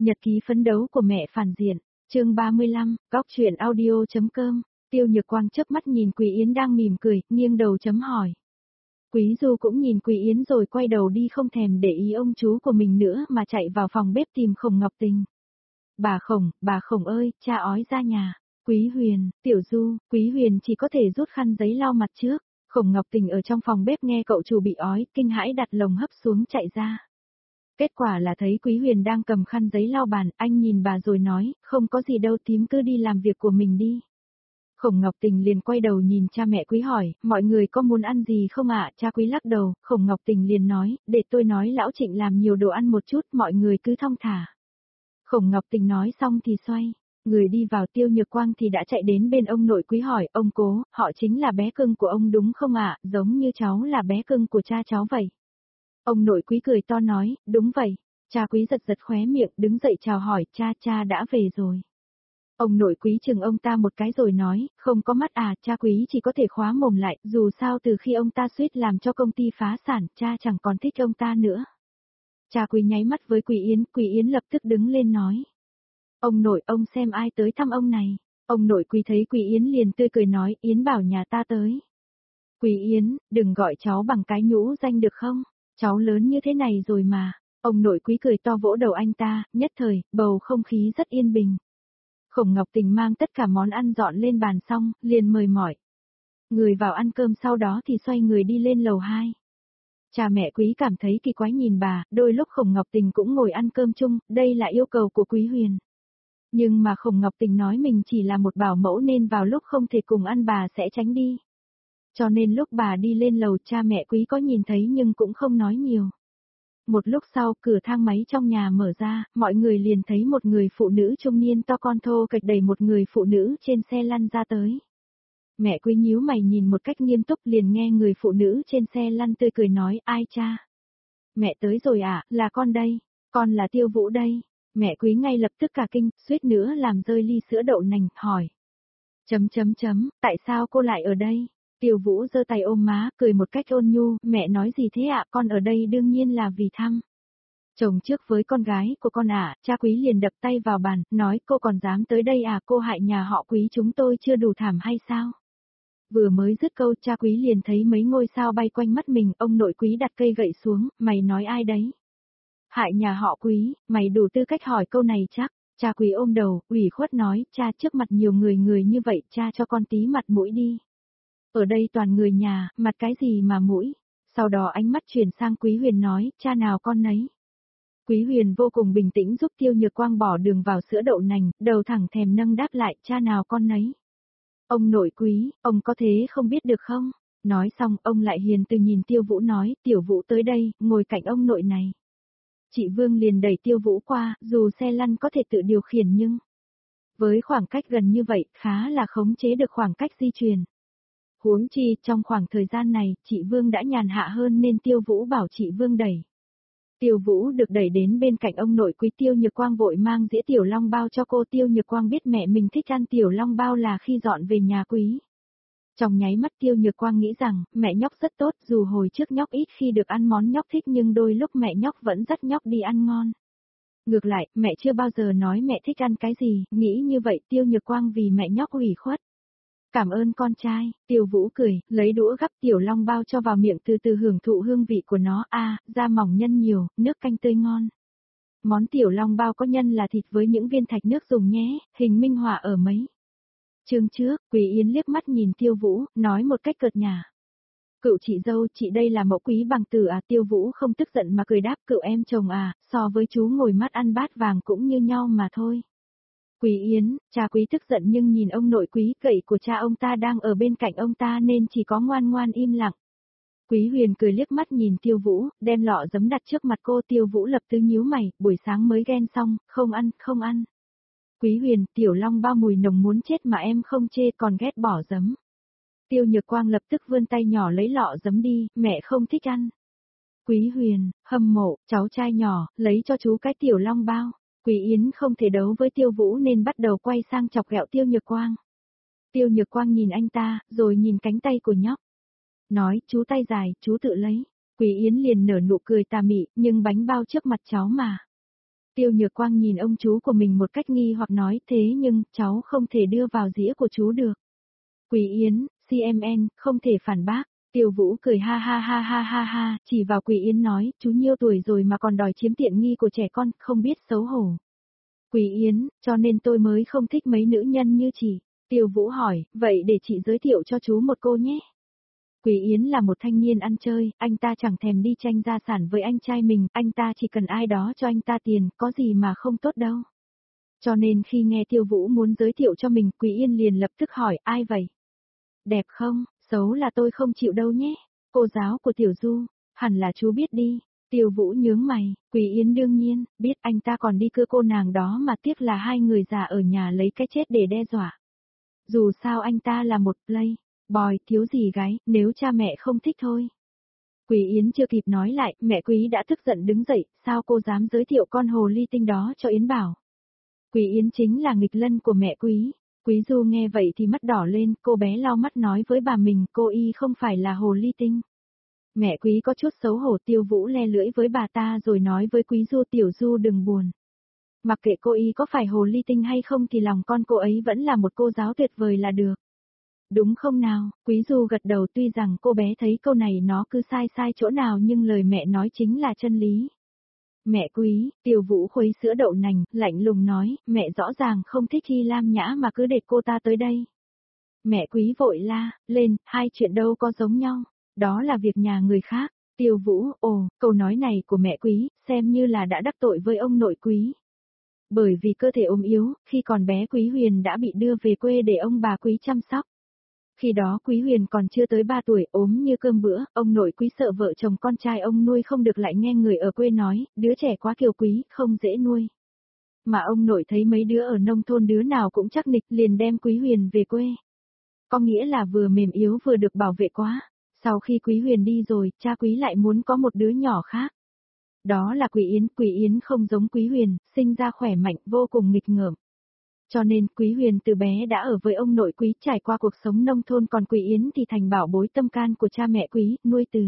Nhật ký phấn đấu của mẹ phản diện, chương 35, góc truyện audio.com, Tiêu Nhược Quang chớp mắt nhìn Quý Yến đang mỉm cười, nghiêng đầu chấm hỏi. Quý Du cũng nhìn Quý Yến rồi quay đầu đi không thèm để ý ông chú của mình nữa mà chạy vào phòng bếp tìm Khổng Ngọc Tình. Bà Khổng ơi, cha ói ra nhà. Quý Huyền, Tiểu Du, Quý Huyền chỉ có thể rút khăn giấy lau mặt trước. Khổng Ngọc Tình ở trong phòng bếp nghe cậu chủ bị ói, kinh hãi đặt lồng hấp xuống chạy ra. Kết quả là thấy Quý Huyền đang cầm khăn giấy lau bàn, anh nhìn bà rồi nói, không có gì đâu tím cứ đi làm việc của mình đi. Khổng Ngọc Tình liền quay đầu nhìn cha mẹ Quý hỏi, mọi người có muốn ăn gì không ạ? Cha Quý lắc đầu, Khổng Ngọc Tình liền nói, để tôi nói lão Trịnh làm nhiều đồ ăn một chút, mọi người cứ thong thả. Khổng Ngọc Tình nói xong thì xoay, người đi vào. Tiêu Nhược Quang thì đã chạy đến bên ông nội Quý hỏi, ông cố, họ chính là bé cưng của ông đúng không ạ? Giống như cháu là bé cưng của cha cháu vậy. Ông nội Quý cười to nói, đúng vậy. Cha Quý giật giật khóe miệng, đứng dậy chào hỏi, cha đã về rồi. Ông nội Quý chừng ông ta một cái rồi nói, không có mắt à? Cha Quý chỉ có thể khóa mồm lại, dù sao từ khi ông ta suýt làm cho công ty phá sản, cha chẳng còn thích ông ta nữa. Cha Quý nháy mắt với Quý Yến lập tức đứng lên nói. Ông nội, ông xem ai tới thăm ông này. Ông nội Quý thấy Quý Yến liền tươi cười nói, Yến bảo nhà ta tới. Quý Yến, đừng gọi cháu bằng cái nhũ danh được không? Cháu lớn như thế này rồi mà. Ông nội Quý cười to vỗ đầu anh ta, nhất thời, bầu không khí rất yên bình. Khổng Ngọc Tình mang tất cả món ăn dọn lên bàn xong, liền mời mỏi. Người vào ăn cơm sau đó thì xoay người đi lên lầu 2. Cha mẹ Quý cảm thấy kỳ quái nhìn bà, đôi lúc Khổng Ngọc Tình cũng ngồi ăn cơm chung, đây là yêu cầu của Quý Huyền. Nhưng mà Khổng Ngọc Tình nói mình chỉ là một bảo mẫu nên vào lúc không thể cùng ăn bà sẽ tránh đi. Cho nên lúc bà đi lên lầu cha mẹ Quý có nhìn thấy nhưng cũng không nói nhiều. Một lúc sau cửa thang máy trong nhà mở ra, mọi người liền thấy một người phụ nữ trung niên to con thô kệch đẩy một người phụ nữ trên xe lăn ra tới. Mẹ Quý nhíu mày nhìn một cách nghiêm túc liền nghe người phụ nữ trên xe lăn tươi cười nói, ai cha? Mẹ tới rồi à, là con đây, con là Tiêu Vũ đây. Mẹ Quý ngay lập tức cả kinh, suýt nữa làm rơi ly sữa đậu nành, hỏi. Tại sao cô lại ở đây? Tiêu Vũ giơ tay ôm má, cười một cách ôn nhu, mẹ nói gì thế ạ, con ở đây đương nhiên là vì thăm chồng trước với con gái của con ạ. Cha Quý liền đập tay vào bàn, nói cô còn dám tới đây à, cô hại nhà họ Quý chúng tôi chưa đủ thảm hay sao? Vừa mới dứt câu cha Quý liền thấy mấy ngôi sao bay quanh mắt mình, ông nội Quý đặt cây gậy xuống, mày nói ai đấy? Hại nhà họ Quý, mày đủ tư cách hỏi câu này chắc. Cha Quý ôm đầu, ủy khuất nói, cha trước mặt nhiều người như vậy, cha cho con tí mặt mũi đi. Ở đây toàn người nhà, mặt cái gì mà mũi. Sau đó ánh mắt chuyển sang Quý Huyền nói, cha nào con nấy. Quý Huyền vô cùng bình tĩnh giúp Tiêu Nhược Quang bỏ đường vào sữa đậu nành, đầu thẳng thèm nâng đáp lại, cha nào con nấy. Ông nội Quý, ông có thế không biết được không? Nói xong ông lại hiền từ nhìn Tiêu Vũ nói, Tiểu Vũ tới đây, ngồi cạnh ông nội này. Chị Vương liền đẩy Tiêu Vũ qua, dù xe lăn có thể tự điều khiển nhưng với khoảng cách gần như vậy, khá là khống chế được khoảng cách di chuyển. Huống chi, trong khoảng thời gian này, chị Vương đã nhàn hạ hơn nên Tiêu Vũ bảo chị Vương đẩy. Tiêu Vũ được đẩy đến bên cạnh ông nội Quý. Tiêu Nhược Quang vội mang dĩa tiểu long bao cho cô. Tiêu Nhược Quang biết mẹ mình thích ăn tiểu long bao là khi dọn về nhà Quý. Trong nháy mắt Tiêu Nhược Quang nghĩ rằng, mẹ nhóc rất tốt, dù hồi trước nhóc ít khi được ăn món nhóc thích nhưng đôi lúc mẹ nhóc vẫn dắt nhóc đi ăn ngon. Ngược lại, mẹ chưa bao giờ nói mẹ thích ăn cái gì, nghĩ như vậy Tiêu Nhược Quang vì mẹ nhóc ủy khuất. Cảm ơn con trai, Tiêu Vũ cười, lấy đũa gắp tiểu long bao cho vào miệng từ từ hưởng thụ hương vị của nó, da mỏng nhân nhiều, nước canh tươi ngon. Món tiểu long bao có nhân là thịt với những viên thạch nước dùng nhé, hình minh họa ở mấy chương trước. Quý Yến liếc mắt nhìn Tiêu Vũ, nói một cách cợt nhả. Cựu chị dâu, chị đây là mẫu Quý bằng tử à? Tiêu Vũ không tức giận mà cười đáp, cựu em chồng à, so với chú ngồi mắt ăn bát vàng cũng như nhau mà thôi. Quý Yến, cha Quý tức giận nhưng nhìn ông nội Quý, gậy của cha ông ta đang ở bên cạnh ông ta nên chỉ có ngoan ngoan im lặng. Quý Huyền cười liếc mắt nhìn Tiêu Vũ, đem lọ giấm đặt trước mặt cô. Tiêu Vũ lập tức nhíu mày, buổi sáng mới ghen xong, không ăn. Quý Huyền, tiểu long bao mùi nồng muốn chết mà em không chê còn ghét bỏ giấm. Tiêu Nhược Quang lập tức vươn tay nhỏ lấy lọ giấm đi, mẹ không thích ăn. Quý Huyền, hâm mộ, cháu trai nhỏ, lấy cho chú cái tiểu long bao. Quý Yến không thể đấu với Tiêu Vũ nên bắt đầu quay sang chọc ghẹo Tiêu Nhược Quang. Tiêu Nhược Quang nhìn anh ta, rồi nhìn cánh tay của nhóc. Nói, chú tay dài, chú tự lấy. Quý Yến liền nở nụ cười tà mị, nhưng bánh bao trước mặt cháu mà. Tiêu Nhược Quang nhìn ông chú của mình một cách nghi hoặc nói thế nhưng cháu không thể đưa vào dĩa của chú được. Quý Yến, CMN, không thể phản bác. Tiêu Vũ cười ha ha ha ha ha ha, chỉ vào Quý Yến nói, chú nhiêu tuổi rồi mà còn đòi chiếm tiện nghi của trẻ con, không biết xấu hổ. Quý Yến, cho nên tôi mới không thích mấy nữ nhân như chị. Tiêu Vũ hỏi, vậy để chị giới thiệu cho chú một cô nhé. Quý Yến là một thanh niên ăn chơi, anh ta chẳng thèm đi tranh gia sản với anh trai mình, anh ta chỉ cần ai đó cho anh ta tiền, có gì mà không tốt đâu. Cho nên khi nghe Tiêu Vũ muốn giới thiệu cho mình, Quý Yên liền lập tức hỏi, ai vậy? Đẹp không, xấu là tôi không chịu đâu nhé. Cô giáo của Tiểu Du, hẳn là chú biết đi. Tiêu Vũ nhướng mày, Quý Yến đương nhiên, biết anh ta còn đi cưa cô nàng đó mà tiếc là hai người già ở nhà lấy cái chết để đe dọa. Dù sao anh ta là một boy, thiếu gì gái, nếu cha mẹ không thích thôi. Quý Yến chưa kịp nói lại, mẹ Quý đã tức giận đứng dậy, sao cô dám giới thiệu con hồ ly tinh đó cho Yến Bảo. Quý Yến chính là nghịch lân của mẹ Quý. Quý Du nghe vậy thì mắt đỏ lên, cô bé lau mắt nói với bà mình, cô y không phải là hồ ly tinh. Mẹ Quý có chút xấu hổ. Tiêu Vũ le lưỡi với bà ta rồi nói với Quý Du, Tiểu Du đừng buồn. Mặc kệ cô y có phải hồ ly tinh hay không thì lòng con cô ấy vẫn là một cô giáo tuyệt vời là được. Đúng không nào? Quý Du gật đầu, tuy rằng cô bé thấy câu này nó cứ sai sai chỗ nào nhưng lời mẹ nói chính là chân lý. Mẹ Quý, Tiêu Vũ khuấy sữa đậu nành, lạnh lùng nói, mẹ rõ ràng không thích Hy Lam Nhã mà cứ để cô ta tới đây. Mẹ Quý vội la, lên, hai chuyện đâu có giống nhau, đó là việc nhà người khác. Tiêu Vũ, câu nói này của mẹ Quý, xem như là đã đắc tội với ông nội Quý. Bởi vì cơ thể ốm yếu, khi còn bé Quý Huyền đã bị đưa về quê để ông bà Quý chăm sóc. Khi đó Quý Huyền còn chưa tới 3 tuổi, ốm như cơm bữa, ông nội Quý sợ vợ chồng con trai ông nuôi không được lại nghe người ở quê nói, đứa trẻ quá kiều quý, không dễ nuôi. Mà ông nội thấy mấy đứa ở nông thôn đứa nào cũng chắc nịch liền đem Quý Huyền về quê. Có nghĩa là vừa mềm yếu vừa được bảo vệ quá. Sau khi Quý Huyền đi rồi, cha Quý lại muốn có một đứa nhỏ khác. Đó là Quý Yến không giống Quý Huyền, sinh ra khỏe mạnh, vô cùng nghịch ngợm. Cho nên Quý Huyền từ bé đã ở với ông nội Quý, trải qua cuộc sống nông thôn, còn Quý Yến thì thành bảo bối tâm can của cha mẹ Quý, nuôi từ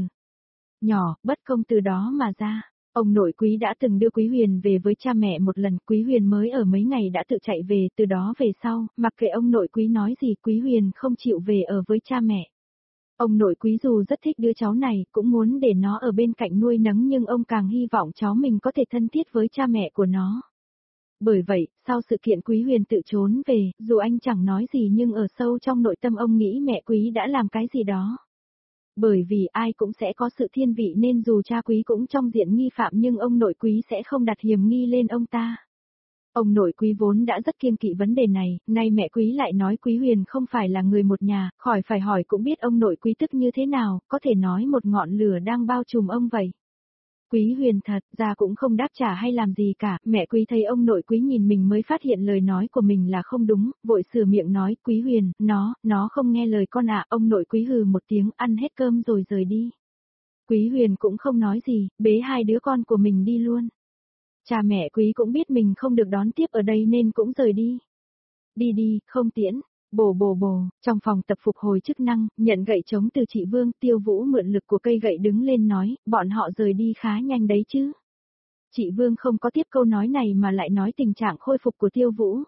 nhỏ, bất công từ đó mà ra. Ông nội Quý đã từng đưa Quý Huyền về với cha mẹ một lần, Quý Huyền mới ở mấy ngày đã tự chạy về, từ đó về sau, mặc kệ ông nội Quý nói gì, Quý Huyền không chịu về ở với cha mẹ. Ông nội Quý dù rất thích đứa cháu này, cũng muốn để nó ở bên cạnh nuôi nấng, nhưng ông càng hy vọng cháu mình có thể thân thiết với cha mẹ của nó. Bởi vậy, sau sự kiện Quý Huyền tự trốn về, dù anh chẳng nói gì nhưng ở sâu trong nội tâm ông nghĩ mẹ Quý đã làm cái gì đó. Bởi vì ai cũng sẽ có sự thiên vị nên dù cha Quý cũng trong diện nghi phạm nhưng ông nội Quý sẽ không đặt hiểm nghi lên ông ta. Ông nội Quý vốn đã rất kiêng kỵ vấn đề này, nay mẹ Quý lại nói Quý Huyền không phải là người một nhà, khỏi phải hỏi cũng biết ông nội Quý tức như thế nào, có thể nói một ngọn lửa đang bao trùm ông vậy. Quý Huyền thật ra cũng không đáp trả hay làm gì cả, mẹ Quý thấy ông nội Quý nhìn mình mới phát hiện lời nói của mình là không đúng, vội sửa miệng nói, Quý Huyền, nó không nghe lời con ạ. Ông nội Quý hừ một tiếng, ăn hết cơm rồi rời đi. Quý Huyền cũng không nói gì, bế hai đứa con của mình đi luôn. Cha mẹ Quý cũng biết mình không được đón tiếp ở đây nên cũng rời đi. Đi đi, không tiễn. Bồ, trong phòng tập phục hồi chức năng, nhận gậy trống từ chị Vương, Tiêu Vũ mượn lực của cây gậy đứng lên nói, bọn họ rời đi khá nhanh đấy chứ. Chị Vương không có tiếp câu nói này mà lại nói tình trạng khôi phục của Tiêu Vũ.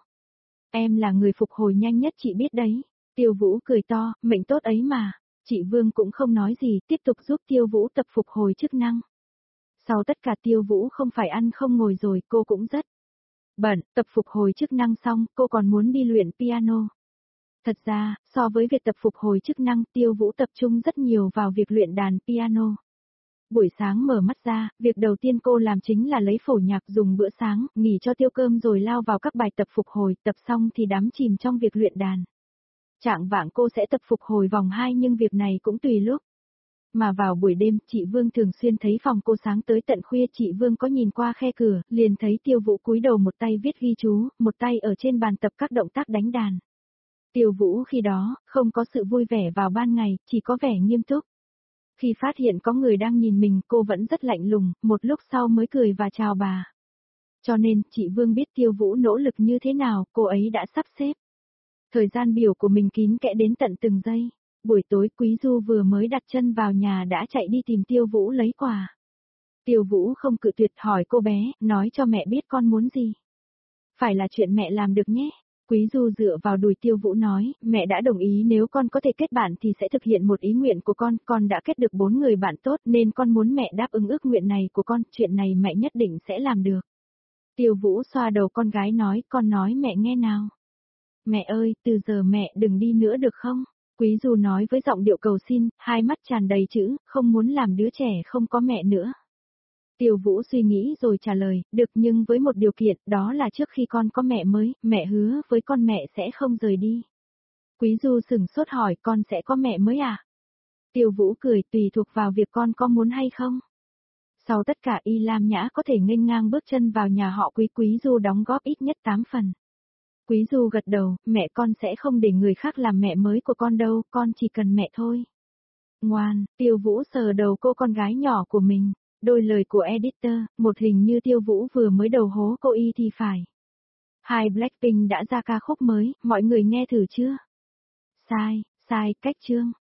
Em là người phục hồi nhanh nhất chị biết đấy. Tiêu Vũ cười to, mệnh tốt ấy mà. Chị Vương cũng không nói gì, tiếp tục giúp Tiêu Vũ tập phục hồi chức năng. Sau tất cả Tiêu Vũ không phải ăn không ngồi rồi, cô cũng rất bận, tập phục hồi chức năng xong, cô còn muốn đi luyện piano. Thật ra, so với việc tập phục hồi chức năng, Tiêu Vũ tập trung rất nhiều vào việc luyện đàn piano. Buổi sáng mở mắt ra, việc đầu tiên cô làm chính là lấy phổ nhạc dùng bữa sáng, nghỉ cho tiêu cơm rồi lao vào các bài tập phục hồi, tập xong thì đắm chìm trong việc luyện đàn. Trạng vạng cô sẽ tập phục hồi vòng 2 nhưng việc này cũng tùy lúc. Mà vào buổi đêm, chị Vương thường xuyên thấy phòng cô sáng tới tận khuya. Chị Vương có nhìn qua khe cửa, liền thấy Tiêu Vũ cúi đầu một tay viết ghi chú, một tay ở trên bàn tập các động tác đánh đàn. Tiêu Vũ khi đó, không có sự vui vẻ vào ban ngày, chỉ có vẻ nghiêm túc. Khi phát hiện có người đang nhìn mình, cô vẫn rất lạnh lùng, một lúc sau mới cười và chào bà. Cho nên, chị Vương biết Tiêu Vũ nỗ lực như thế nào, cô ấy đã sắp xếp thời gian biểu của mình kín kẽ đến tận từng giây. Buổi tối Quý Du vừa mới đặt chân vào nhà đã chạy đi tìm Tiêu Vũ lấy quà. Tiêu Vũ không cự tuyệt hỏi cô bé, nói cho mẹ biết con muốn gì. Phải là chuyện mẹ làm được nhé. Quý Du dựa vào đùi Tiêu Vũ nói, mẹ đã đồng ý nếu con có thể kết bạn thì sẽ thực hiện một ý nguyện của con đã kết được 4 người bạn tốt nên con muốn mẹ đáp ứng ước nguyện này của con, chuyện này mẹ nhất định sẽ làm được. Tiêu Vũ xoa đầu con gái nói, con nói mẹ nghe nào. Mẹ ơi, từ giờ mẹ đừng đi nữa được không? Quý Du nói với giọng điệu cầu xin, hai mắt tràn đầy chữ, không muốn làm đứa trẻ không có mẹ nữa. Tiêu Vũ suy nghĩ rồi trả lời, được nhưng với một điều kiện, đó là trước khi con có mẹ mới, mẹ hứa với con mẹ sẽ không rời đi. Quý Du sửng sốt hỏi, con sẽ có mẹ mới à? Tiêu Vũ cười, tùy thuộc vào việc con có muốn hay không. Sau tất cả Y Lam Nhã có thể nghênh ngang bước chân vào nhà họ Quý Du đóng góp ít nhất 8 phần. Quý Du gật đầu, mẹ con sẽ không để người khác làm mẹ mới của con đâu, con chỉ cần mẹ thôi. Ngoan, Tiêu Vũ sờ đầu cô con gái nhỏ của mình. Đôi lời của editor, một hình như Tiêu Vũ vừa mới đầu hố cô y thì phải. Hai Blackpink đã ra ca khúc mới, mọi người nghe thử chưa? Sai, cách chương.